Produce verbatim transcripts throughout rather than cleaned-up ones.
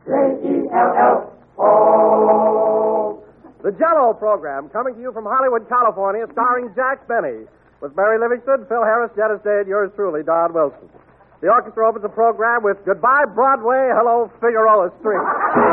J E L L O. The Jell-O program, coming to you from Hollywood, California, starring Jack Benny, with Mary Livingston, Phil Harris, Dennis Day, and yours truly, Don Wilson. The orchestra opens the program with Goodbye, Broadway, Hello, Figueroa Street.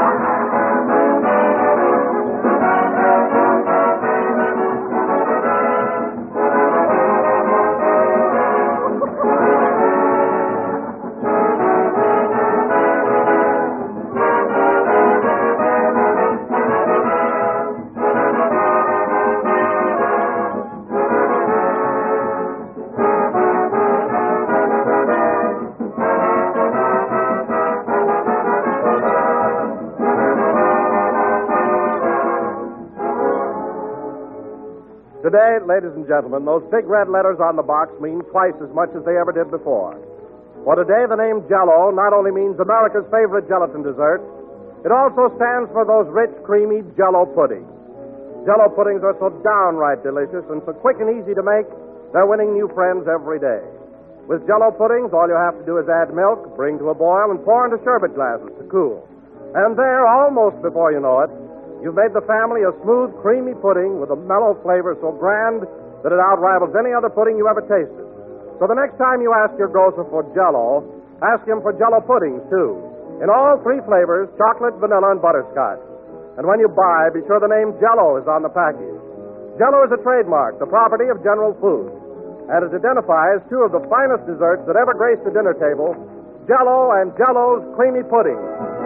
Today, ladies and gentlemen, those big red letters on the box mean twice as much as they ever did before. For today, the name Jell-O not only means America's favorite gelatin dessert, it also stands for those rich, creamy Jell-O puddings. Jell-O puddings are so downright delicious and so quick and easy to make, they're winning new friends every day. With Jell-O puddings, all you have to do is add milk, bring to a boil, and pour into sherbet glasses to cool. And there, almost before you know it, you've made the family a smooth, creamy pudding with a mellow flavor so grand that it outrivals any other pudding you ever tasted. So the next time you ask your grocer for Jell-O, ask him for Jell-O puddings, too. In all three flavors, chocolate, vanilla, and butterscotch. And when you buy, be sure the name Jell-O is on the package. Jell-O is a trademark, the property of General Foods. And it identifies two of the finest desserts that ever graced the dinner table, Jell-O and Jell-O's creamy pudding.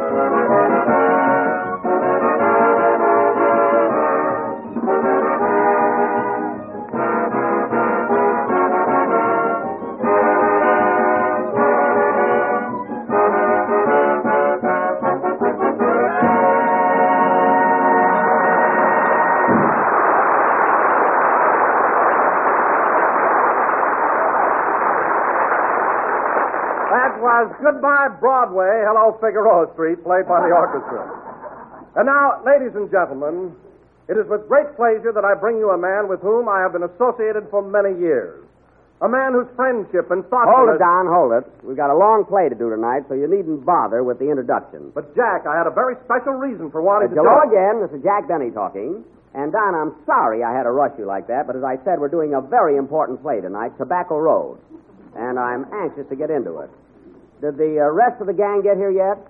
Was Goodbye, Broadway, Hello, Figueroa Street, played by the orchestra. And now, ladies and gentlemen, it is with great pleasure that I bring you a man with whom I have been associated for many years. A man whose friendship and thoughtfulness... Hold it, Don, hold it. We've got a long play to do tonight, so you needn't bother with the introduction. But, Jack, I had a very special reason for wanting uh, to... Hello again, this is Jack Benny talking. And, Don, I'm sorry I had to rush you like that, but as I said, we're doing a very important play tonight, Tobacco Road. And I'm anxious to get into it. Did the uh, rest of the gang get here yet?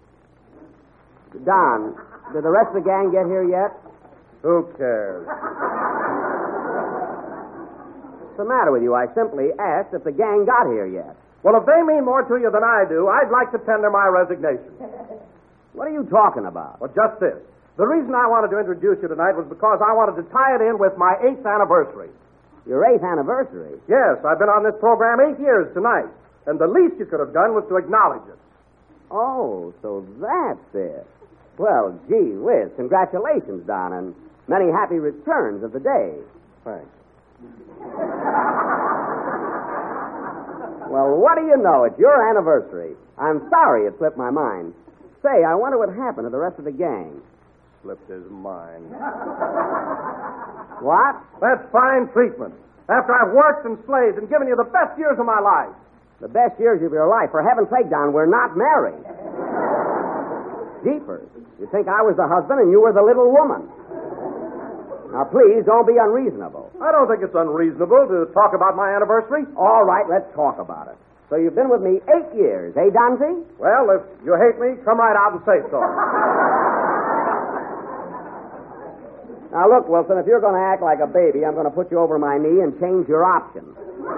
Don, did the rest of the gang get here yet? Who cares? What's the matter with you? I simply asked if the gang got here yet. Well, if they mean more to you than I do, I'd like to tender my resignation. What are you talking about? Well, just this. The reason I wanted to introduce you tonight was because I wanted to tie it in with my eighth anniversary. Your eighth anniversary? Yes, I've been on this program eight years tonight. And the least you could have done was to acknowledge it. Oh, so that's it. Well, gee whiz, congratulations, Don, and many happy returns of the day. Thanks. Well, what do you know? It's your anniversary. I'm sorry it slipped my mind. Say, I wonder what happened to the rest of the gang. Slipped his mind. What? That's fine treatment. After I've worked and slaved and given you the best years of my life. The best years of your life. For heaven's sake, Don, we're not married. Jeepers. You think I was the husband and you were the little woman. Now, please, don't be unreasonable. I don't think it's unreasonable to talk about my anniversary. All right, let's talk about it. So you've been with me eight years, eh, Donzie? Well, if you hate me, come right out and say so. Now, look, Wilson, if you're going to act like a baby, I'm going to put you over my knee and change your option.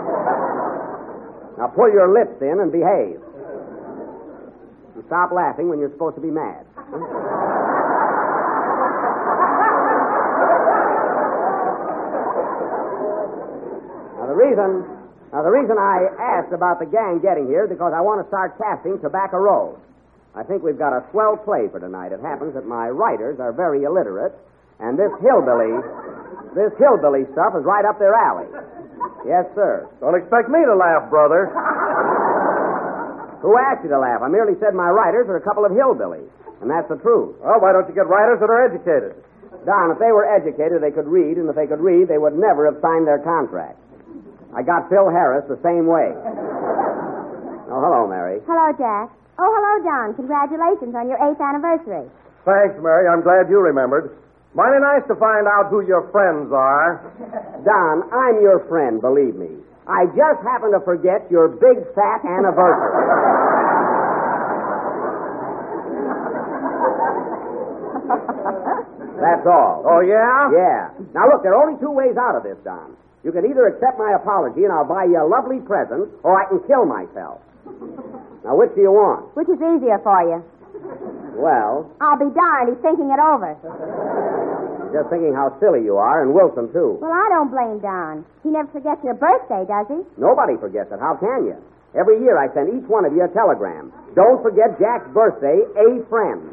Now, pull your lips in and behave. And stop laughing when you're supposed to be mad. Now, the reason, now, the reason I asked about the gang getting here is because I want to start casting Tobacco Road. I think we've got a swell play for tonight. It happens that my writers are very illiterate, and this hillbilly, this hillbilly stuff is right up their alley. Yes, sir. Don't expect me to laugh, brother. Who asked you to laugh? I merely said my writers are a couple of hillbillies, and that's the truth. Well, why don't you get writers that are educated? Don, if they were educated, they could read, and if they could read, they would never have signed their contract. I got Phil Harris the same way. Oh, hello, Mary. Hello, Jack. Oh, hello, Don. Congratulations on your eighth anniversary. Thanks, Mary. I'm glad you remembered. Mighty nice to find out who your friends are. Don, I'm your friend, believe me. I just happened to forget your big fat anniversary. That's all. Oh, yeah? Yeah. Now, look, there are only two ways out of this, Don. You can either accept my apology and I'll buy you a lovely present, or I can kill myself. Now, which do you want? Which is easier for you? Well, I'll be darned. He's thinking it over. just thinking how silly you are, and Wilson, too. Well, I don't blame Don. He never forgets your birthday, does he? Nobody forgets it. How can you? Every year I send each one of you a telegram. Don't forget Jack's birthday, a friend.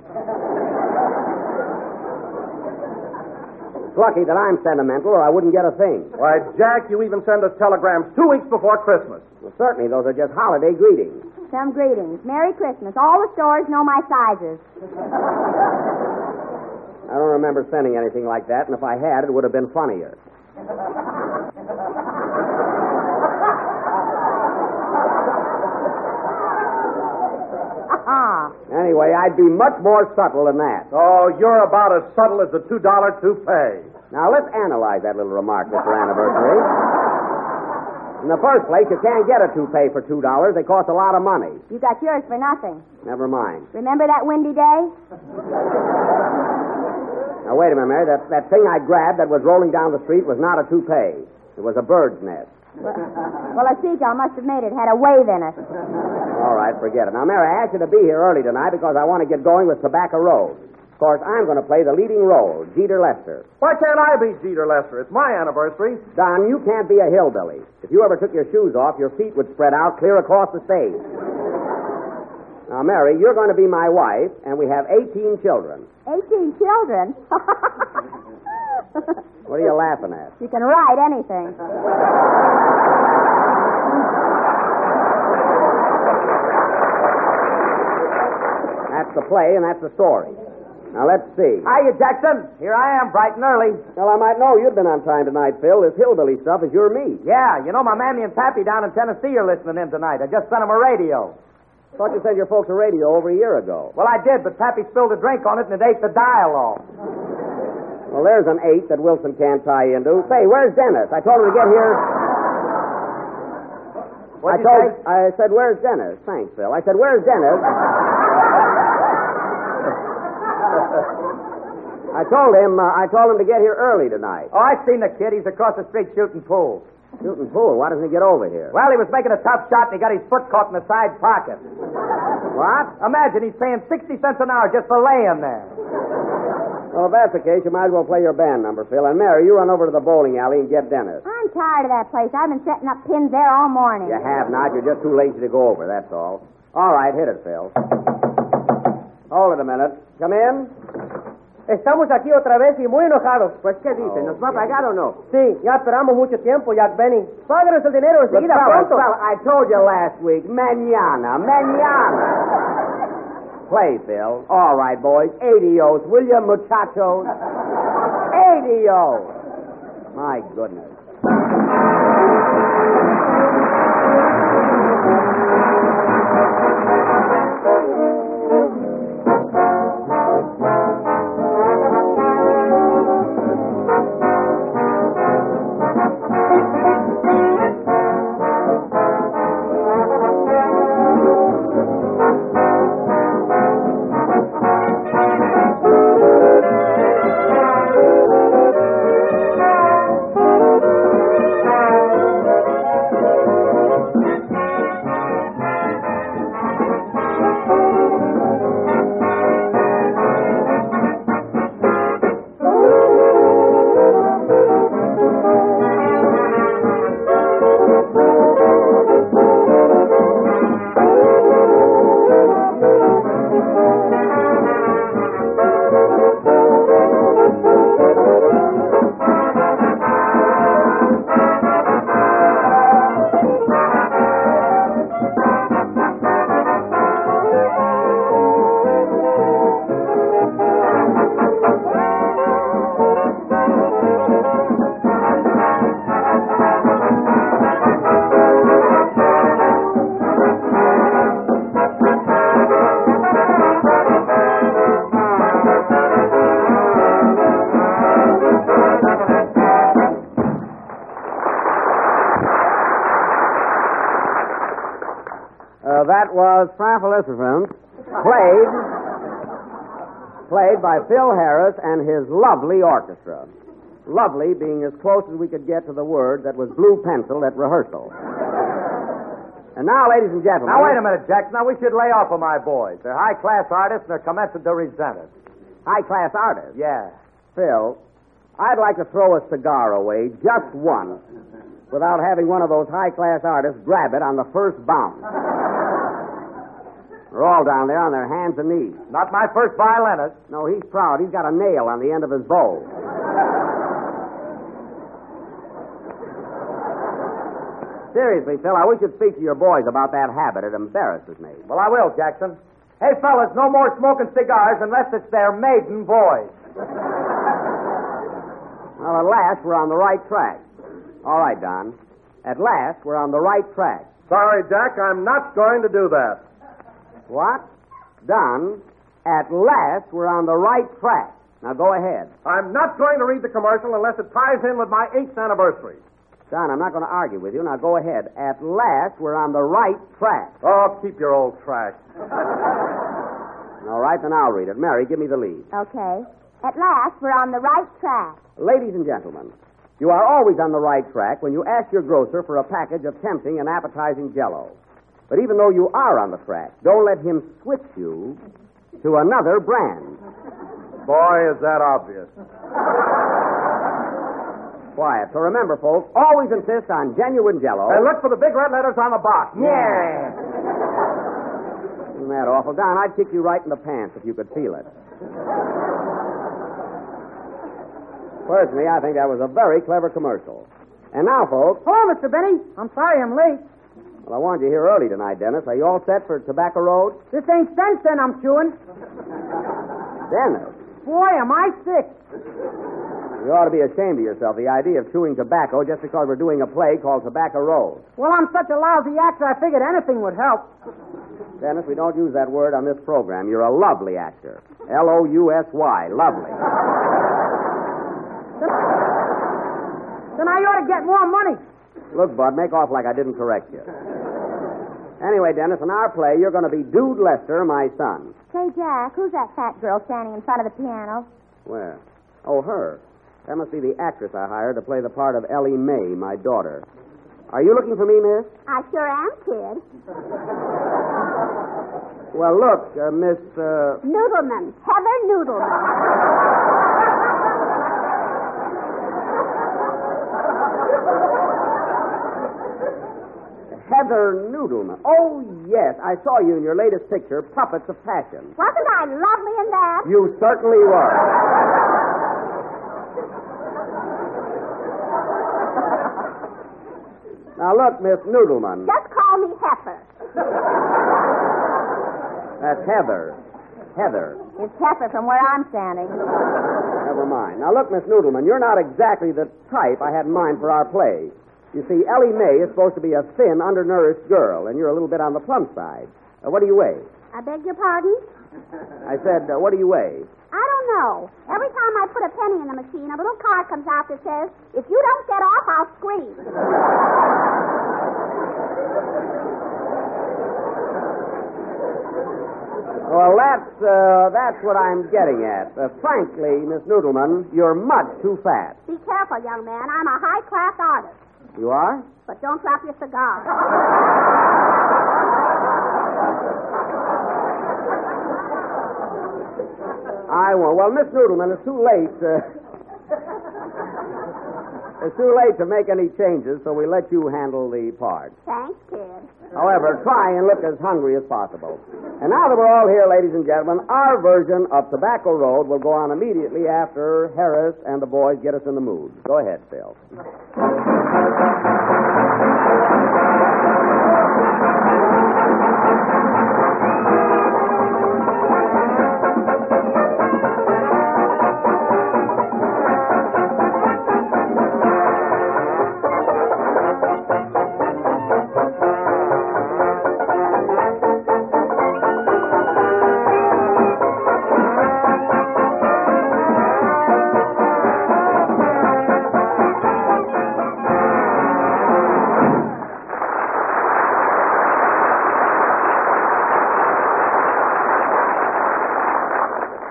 It's lucky that I'm sentimental, or I wouldn't get a thing. Why, Jack, you even send us telegrams two weeks before Christmas. Well, certainly, those are just holiday greetings. Some greetings. Merry Christmas. All the stores know my sizes. I don't remember sending anything like that, and if I had, it would have been funnier. Anyway, I'd be much more subtle than that. Oh, you're about as subtle as a two dollar toupee. Now, let's analyze that little remark, Mister Anniversary. In the first place, you can't get a toupee for two dollars. They cost a lot of money. You got yours for nothing. Never mind. Remember that windy day? Now, wait a minute, Mary. That, that thing I grabbed that was rolling down the street was not a toupee. It was a bird's nest. Well, well, a seagull must have made it. Had a wave in it. All right, forget it. Now, Mary, I asked you to be here early tonight because I want to get going with Tobacco Road. Of course, I'm going to play the leading role, Jeter Lester. Why can't I be Jeter Lester? It's my anniversary. Don, you can't be a hillbilly. If you ever took your shoes off, your feet would spread out clear across the stage. Now, Mary, you're going to be my wife, and we have eighteen children. Eighteen children? What are you laughing at? You can write anything. That's the play, and that's the story. Now, let's see. Hiya, Jackson. Here I am, bright and early. Well, I might know you'd been on time tonight, Phil. This hillbilly stuff is your meat. Yeah, you know my mammy and pappy down in Tennessee are listening in tonight. I just sent them a radio. Thought you sent your folks a radio over a year ago. Well, I did, but Pappy spilled a drink on it and it ate the dial off. Well, there's an eight that Wilson can't tie into. Say, where's Dennis? I told him to get here. What'd I you told. say? I said, where's Dennis? Thanks, Phil. I said, where's Dennis? I told him. Uh, I told him to get here early tonight. Oh, I seen the kid. He's across the street shooting pool. Shooting pool. Why doesn't he get over here? Well, he was making a tough shot and he got his foot caught in the side pocket. What? Imagine he's paying sixty cents an hour just for laying there. Well, if that's the case, you might as well play your band number, Phil. And Mary, you run over to the bowling alley and get Dennis. I'm tired of that place. I've been setting up pins there all morning. You have not. You're just too lazy to go over, that's all. All right, hit it, Phil. Hold it a minute. Come in. Estamos aquí otra vez y muy enojados. Pues, ¿qué dicen? ¿Nos va a pagar o no? Sí, ya esperamos mucho tiempo, Jack Benny. Páganos el dinero Look, enseguida, fellas, pronto. fellas, I told you last week. Mañana. Mañana. Play, Phil. All right, boys. Adios, will you, muchachos? Adios. My goodness. was Famphilicifant, played, played by Phil Harris and his lovely orchestra. Lovely being as close as we could get to the word that was blue penciled at rehearsal. And now, ladies and gentlemen... Now, wait a minute, Jackson. Now, we should lay off of my boys. They're high-class artists, and they're commencing to resent us. High-class artists? Yeah. Phil, I'd like to throw a cigar away just once without having one of those high-class artists grab it on the first bounce. They're all down there on their hands and knees. Not my first violinist. No, he's proud. He's got a nail on the end of his bow. Seriously, Phil, I wish you'd speak to your boys about that habit. It embarrasses me. Well, I will, Jackson. Hey, fellas, no more smoking cigars unless it's their maiden voice. Well, at last, we're on the right track. All right, Don. At last, we're on the right track. Sorry, Jack, I'm not going to do that. What? Don, at last, we're on the right track. Now, go ahead. I'm not going to read the commercial unless it ties in with my eighth anniversary. Don, I'm not going to argue with you. Now, go ahead. At last, we're on the right track. Oh, keep your old track. All right, then I'll read it. Mary, give me the lead. Okay. At last, we're on the right track. Ladies and gentlemen, you are always on the right track when you ask your grocer for a package of tempting and appetizing Jell-O. But even though you are on the track, don't let him switch you to another brand. Boy, is that obvious. Quiet. So remember, folks, always insist on genuine Jell-O. And look for the big red letters on the box. Yeah. Isn't that awful? Don, I'd kick you right in the pants if you could feel it. Personally, I think that was a very clever commercial. And now, folks... Hello, Mister Benny. I'm sorry I'm late. Well, I wanted you here early tonight, Dennis. Are you all set for Tobacco Road? This ain't sense then I'm chewing. Dennis, Boy, am I sick. you ought to be ashamed of yourself, the idea of chewing tobacco just because we're doing a play called Tobacco Road. Well, I'm such a lousy actor, I figured anything would help. Dennis, we don't use that word on this program. You're a lovely actor. L O U S Y, lovely. Then I ought to get more money. Look, Bud, make off like I didn't correct you. Anyway, Dennis, in our play, you're going to be Dude Lester, my son. Say, Jack, who's that fat girl standing in front of the piano? Where? Oh, her. That must be the actress I hired to play the part of Ellie Mae, my daughter. Are you looking for me, miss? I sure am, kid. Well, look, uh, Miss, uh... Noodleman. Heather Noodleman. Heather Noodleman. Oh, yes. I saw you in your latest picture, Puppets of Passion. Wasn't I lovely in that? You certainly were. Now, look, Miss Noodleman. Just call me Heifer. That's Heather. Heather. It's Heifer from where I'm standing. Never mind. Now, look, Miss Noodleman, you're not exactly the type I had in mind for our play. You see, Ellie Mae is supposed to be a thin, undernourished girl, and you're a little bit on the plump side. Uh, what do you weigh? I beg your pardon? I said, uh, what do you weigh? I don't know. Every time I put a penny in the machine, a little card comes out that says, if you don't get off, I'll scream. Well, that's, uh, that's what I'm getting at. Uh, frankly, Miss Noodleman, you're much too fat. Be careful, young man. I'm a high-class artist. You are? But don't drop your cigar. I won't. Well, Miss Noodleman, it's too late. Uh, it's too late to make any changes, so we let you handle the part. Thanks, kid. However, try and look as hungry as possible. And now that we're all here, ladies and gentlemen, our version of Tobacco Road will go on immediately after Harris and the boys get us in the mood. Go ahead, Phil.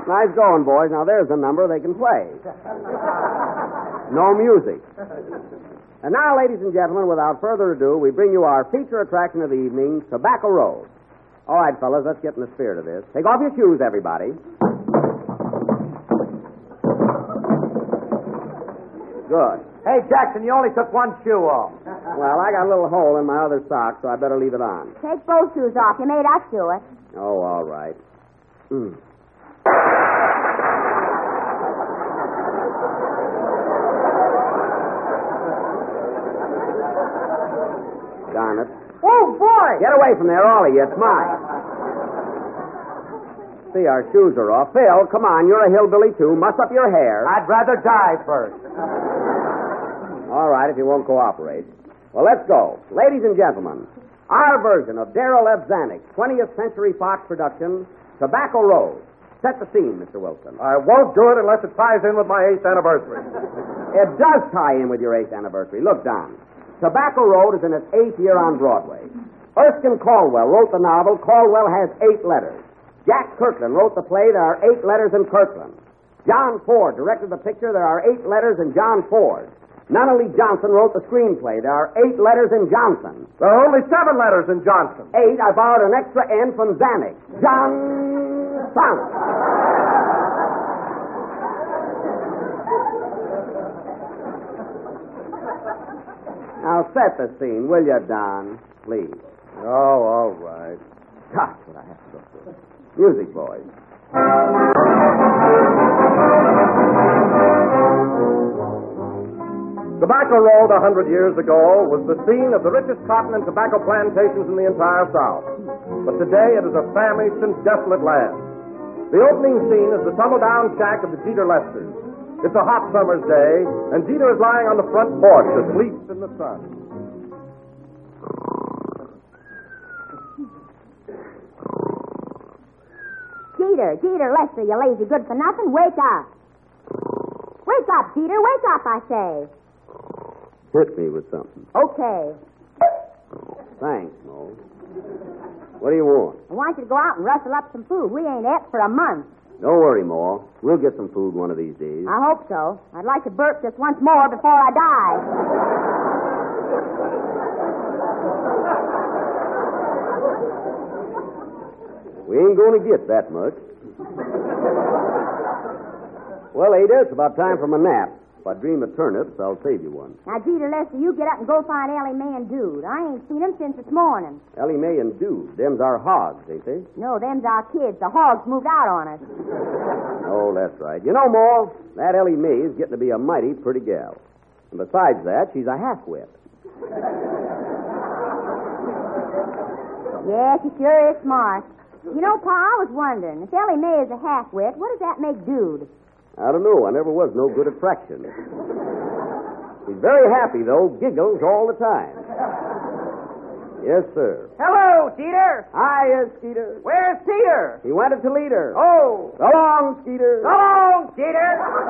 Nice going, boys. Now, there's a number they can play. No music. And now, ladies and gentlemen, without further ado, we bring you our feature attraction of the evening, Tobacco Road. All right, fellas, let's get in the spirit of this. Take off your shoes, everybody. Good. Hey, Jackson, you only took one shoe off. Well, I got a little hole in my other sock, so I better leave it on. Take both shoes off. You made us do it. Oh, all right. Mm. Darn it. Oh, boy! Get away from there, all of you. It's mine. See, our shoes are off. Phil, come on. You're a hillbilly, too. Muss up your hair. I'd rather die first. All right, if you won't cooperate. Well, let's go. Ladies and gentlemen, our version of Darrell F. Zanuck's twentieth Century Fox production, Tobacco Road. Set the scene, Mister Wilson. I won't do it unless it ties in with my eighth anniversary. It does tie in with your eighth anniversary. Look, Don. Tobacco Road is in its eighth year on Broadway. Erskine Caldwell wrote the novel. Caldwell has eight letters. Jack Kirkland wrote the play. There are eight letters in Kirkland. John Ford directed the picture. There are eight letters in John Ford. Nunnally Johnson wrote the screenplay. There are eight letters in Johnson. There are only seven letters in Johnson. Eight. I borrowed an extra N from Zanuck. Johnson. Now set the scene, will you, Don? Please. Oh, all right. Gosh, what I have to go through. Music, boys. Tobacco Road a hundred years ago was the scene of the richest cotton and tobacco plantations in the entire South. But today it is a famished and desolate land. The opening scene is the tumble-down shack of the Jeter Lesters. It's a hot summer's day, and Jeter is lying on the front porch asleep in the sun. Jeter, Jeter Lester, you lazy good for nothing. Wake up. Wake up, Jeter. Wake up, I say. Hit me with something. Okay. Thanks, Mo. What do you want? I want you to go out and rustle up some food. We ain't ate for a month. Don't worry, Mo. We'll get some food one of these days. I hope so. I'd like to burp just once more before I die. We ain't going to get that much. Well, Ada, it's about time for my nap. If I dream of turnips, I'll save you one. Now, Jeter Lester, you get up and go find Ellie Mae and Dude. I ain't seen them since this morning. Ellie Mae and Dude, them's our hogs, ain't they? No, them's our kids. The hogs moved out on us. Oh, that's right. You know, Ma, that Ellie Mae is getting to be a mighty pretty gal. And besides that, she's a half-wit. Yes, she sure is smart. You know, Pa, I was wondering, if Ellie Mae is a half-wit, what does that make Dude? I don't know. I never was no good at fractions. He's very happy, though. Giggles all the time. Yes, sir. Hello, Jeter. Hiya, Skeeter. Where's Peter? He went to Toledo. Oh. So long, Skeeter. So long, Jeter.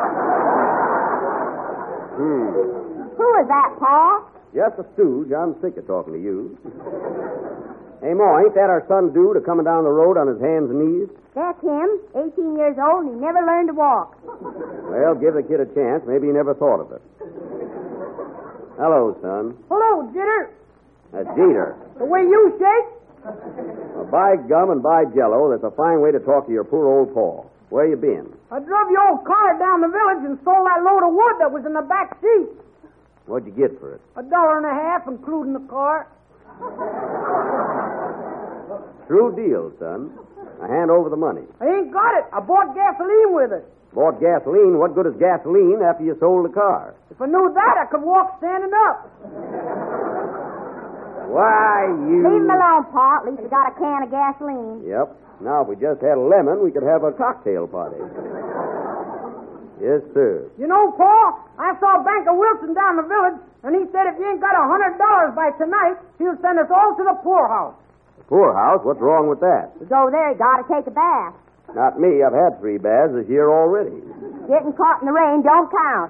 Hmm. Who is that, Pa? Just a stooge. I'm sick of talking to you. Hey, Ma, ain't that our son Dude a-coming down the road on his hands and knees? That's him, eighteen years old, and he never learned to walk. Well, give the kid a chance. Maybe he never thought of it. Hello, son. Hello, Jeter. That's Jeter. The way you shake? Well, by gum and by jello, that's a fine way to talk to your poor old pa. Where you been? I drove your old car down the village and stole that load of wood that was in the back seat. What'd you get for it? A dollar and a half, including the car. True deal, son. Now hand over the money. I ain't got it. I bought gasoline with it. Bought gasoline? What good is gasoline after you sold the car? If I knew that, I could walk standing up. Why, you... Leave him alone, Pa. At least we got a can of gasoline. Yep. Now, if we just had a lemon, we could have a cocktail party. Yes, sir. You know, Paul, I saw Banker Wilson down the village, and he said if you ain't got a hundred dollars by tonight, he'll send us all to the poorhouse. The poorhouse? What's wrong with that? You go there, you gotta take a bath. Not me. I've had three baths this year already. Getting caught in the rain don't count.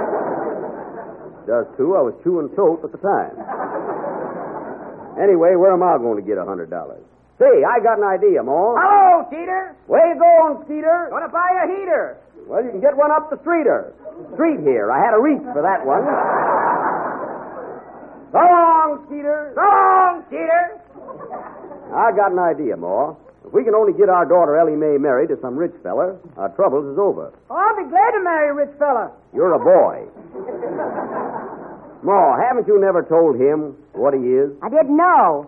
Does too. I was chewing soap at the time. Anyway, where am I going to get a hundred dollars? Say, I got an idea, Ma. Hello, Cheater. Where you going, Skeeter? Gonna buy a heater. Well, you can get one up the streeter. Street here. I had a reach for that one. So long, Skeeter. So long, Cheater. I got an idea, Ma. If we can only get our daughter Ellie Mae married to some rich fella, our troubles is over. Oh, I'll be glad to marry a rich fella. You're a boy. Ma, haven't you never told him what he is? I didn't know.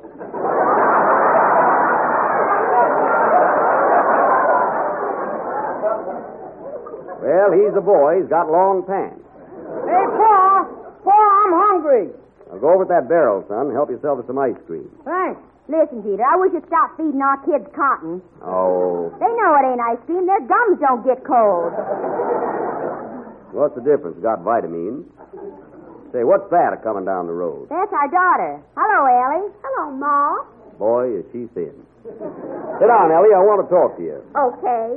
Well, he's a boy. He's got long pants. Hey, Pa. Pa, I'm hungry. Now go over to that barrel, son. Help yourself to some ice cream. Thanks. Listen, Peter, I wish you'd stop feeding our kids cotton. Oh, They know it ain't ice cream. Their gums don't get cold. what's the difference? Got vitamins. Say, what's that a coming down the road? That's our daughter. Hello, Ellie. Hello, Ma. Boy, is she thin. Sit down, Ellie. I want to talk to you. Okay.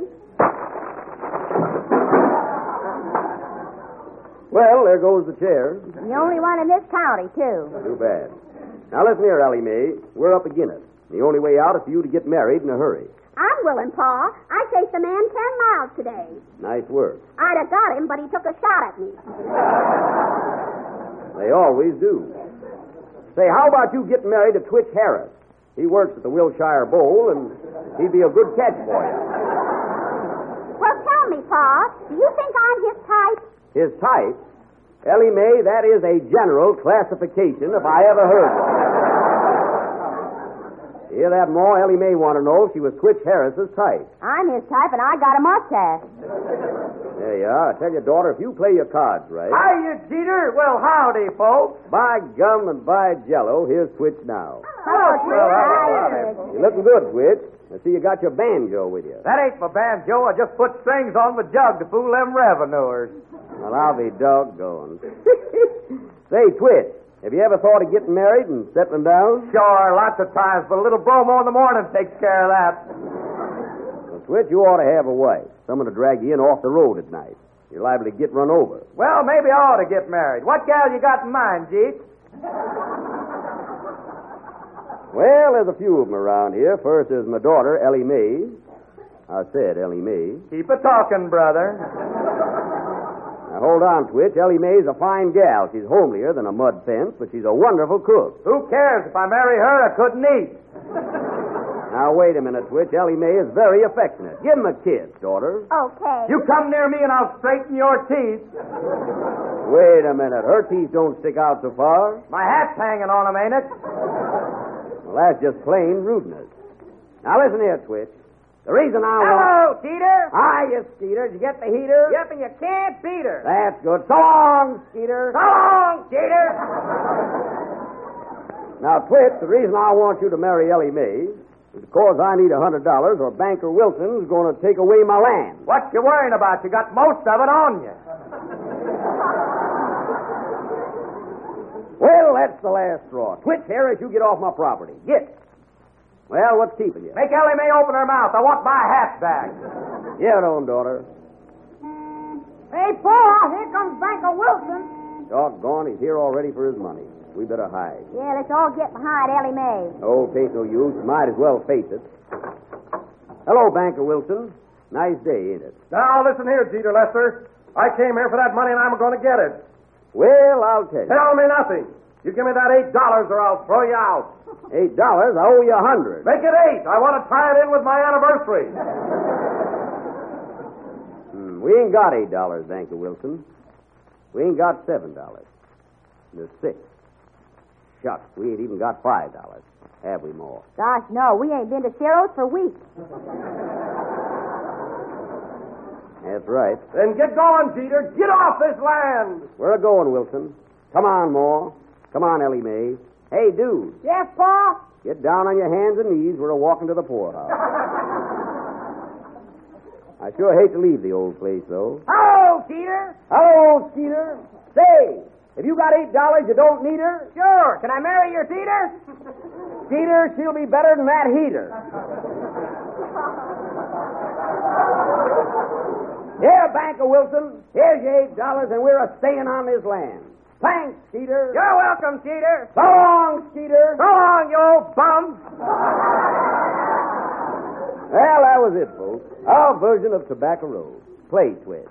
Well, there goes the chair. The only one in this county, too. Too bad. Now, listen here, Ellie Mae. We're up against it. The only way out is for you to get married in a hurry. I'm willing, Pa. I chased a man ten miles today. Nice work. I'd have got him, but he took a shot at me. They always do. Say, how about you getting married to Twitch Harris? He works at the Wilshire Bowl, and he'd be a good catch for you. Well, tell me, Pa, do you think I'm his type? His type? Ellie Mae, that is a general classification if I ever heard one. Hear that, Ma? Ellie Mae want to know if she was Twitch Harris's type. I'm his type, and I got a mustache. There you are. I tell you, daughter, if you play your cards right, Hiya, Cheater. Well, howdy, folks. by gum and by jello, here's Twitch now. Hello, Well, howdy, Twitch. You're looking good, Twitch. I see you got your banjo with you. That ain't my banjo. I just put strings on the jug to fool them revenuers. Well, I'll be doggone. Say, Twitch, have you ever thought of getting married and settling down? Sure, lots of times, but a little bromo in the morning takes care of that. Well, Twitch, you ought to have a wife. Someone to drag you in off the road at night. You're liable to get run over. Well, maybe I ought to get married. What gal you got in mind, Jeep? Well, there's a few of them around here. First is my daughter, Ellie Mae. I said Ellie Mae. Keep a talking, brother. Now, hold on, Twitch. Ellie Mae's a fine gal. She's homelier than a mud fence, but she's a wonderful cook. Who cares? If I marry her, I couldn't eat. Now, wait a minute, Twitch. Ellie Mae is very affectionate. Give him a kiss, daughter. Okay. You come near me and I'll straighten your teeth. Wait a minute. Her teeth don't stick out so far. My hat's hanging on 'em, ain't it? Well, that's just plain rudeness. Now, listen here, Twitch. The reason I want... Hello, Cheater. Hi, you Skeeter. Did you get the heater? Yep, and you can't beat her. That's good. So long, Skeeter. So long, Cheater. Now, Twitch, the reason I want you to marry Ellie Mae is because I need a hundred dollars or Banker Wilson's going to take away my land. What you worrying about? You got most of it on you. Well, that's the last straw. Twitch Harris, you get off my property. Get. Well, what's keeping you? Make Ellie Mae open her mouth. I want my hat back. Yeah, on, daughter. Hey, Pa, here comes Banker Wilson. Doggone, he's here already for his money. We better hide. Yeah, let's all get behind Ellie Mae. Oh, tain't no use. Might as well face it. Hello, Banker Wilson. Nice day, ain't it? Now, listen here, Jeter Lester. I came here for that money, and I'm going to get it. Well, I'll tell you. Tell me nothing. You give me that eight dollars, or I'll throw you out. Eight dollars? I owe you a hundred. Make it eight. I want to tie it in with my anniversary. Hmm, we ain't got eight dollars, Banker Wilson. We ain't got seven dollars. There's six. Shucks, we ain't even got five dollars. Have we, more? Gosh, no, we ain't been to Ciro's for weeks. That's right. Then get going, Jeter. Get off this land. Where a going, Wilson? Come on, Moore. Come on, Ellie Mae. Hey, dude, Yes, Pa? get down on your hands and knees. We're a walking to the poorhouse. I sure hate to leave the old place, though. Hello, Cheater. Hello, Skeeter. Say, have you got eight dollars you don't need her? Sure. Can I marry your Cheater? Skeeter, she'll be better than that heater. Here, Banker Wilson. Here's your eight dollars, and we're a-staying on this land. Thanks, Skeeter. You're welcome, Cheater. So long, Skeeter. So long, you old bum. Well, that was it, folks. Our version of Tobacco Road. Play twist.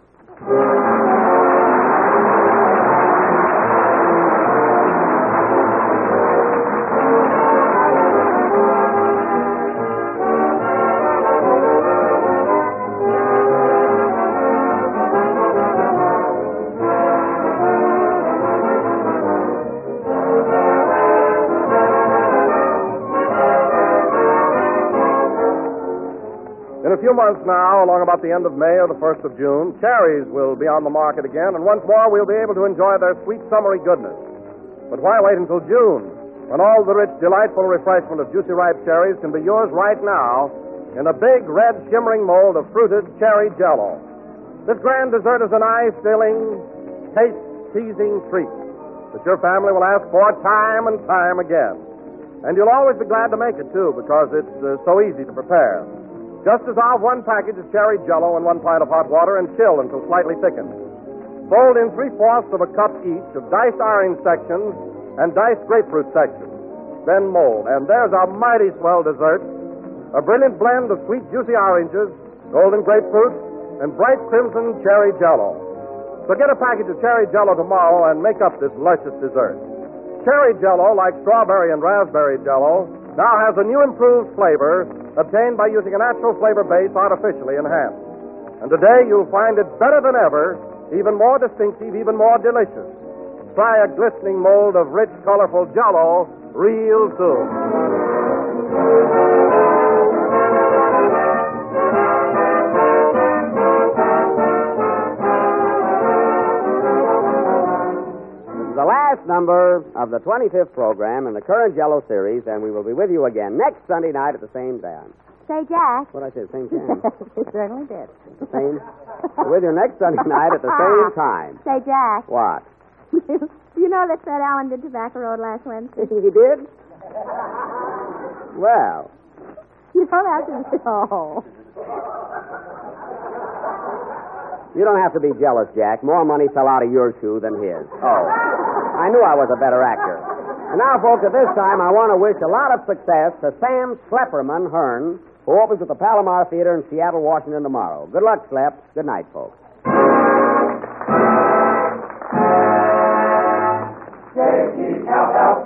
In a few months now, along about the end of May or the first of June, cherries will be on the market again, and once more we'll be able to enjoy their sweet summery goodness. But why wait until June, when all the rich, delightful refreshment of juicy ripe cherries can be yours right now in a big, red, shimmering mold of fruited cherry jello? This grand dessert is an eye-filling, taste-teasing treat that your family will ask for time and time again. And you'll always be glad to make it, too, because it's uh, so easy to prepare. Just dissolve one package of cherry jello in one pint of hot water and chill until slightly thickened. Fold in three-fourths of a cup each of diced orange sections and diced grapefruit sections. Then mold, and there's a mighty swell dessert. A brilliant blend of sweet, juicy oranges, golden grapefruit, and bright crimson cherry jello. So get a package of cherry jello tomorrow and make up this luscious dessert. Cherry jello, like strawberry and raspberry jello, now has a new improved flavor obtained by using a natural flavor base artificially enhanced. And today you'll find it better than ever, even more distinctive, even more delicious. Try a glistening mold of rich, colorful jello real soon. The last number of the twenty-fifth program in the current Jello series, and we will be with you again next Sunday night at the same time. Say, Jack. What I said, same time. You certainly did. Same. We're with you next Sunday night at the same time. Say, Jack. What? You know that Fred Allen did Tobacco Road last Wednesday? He did? Well. You don't have to be... Oh. You don't have to be jealous, Jack. More money fell out of your shoe than his. Oh. I knew I was a better actor. And now, folks, at this time, I want to wish a lot of success to Sam Schlepperman Hearn, who opens at the Palomar Theater in Seattle, Washington tomorrow. Good luck, Slep. Good night, folks. J G L L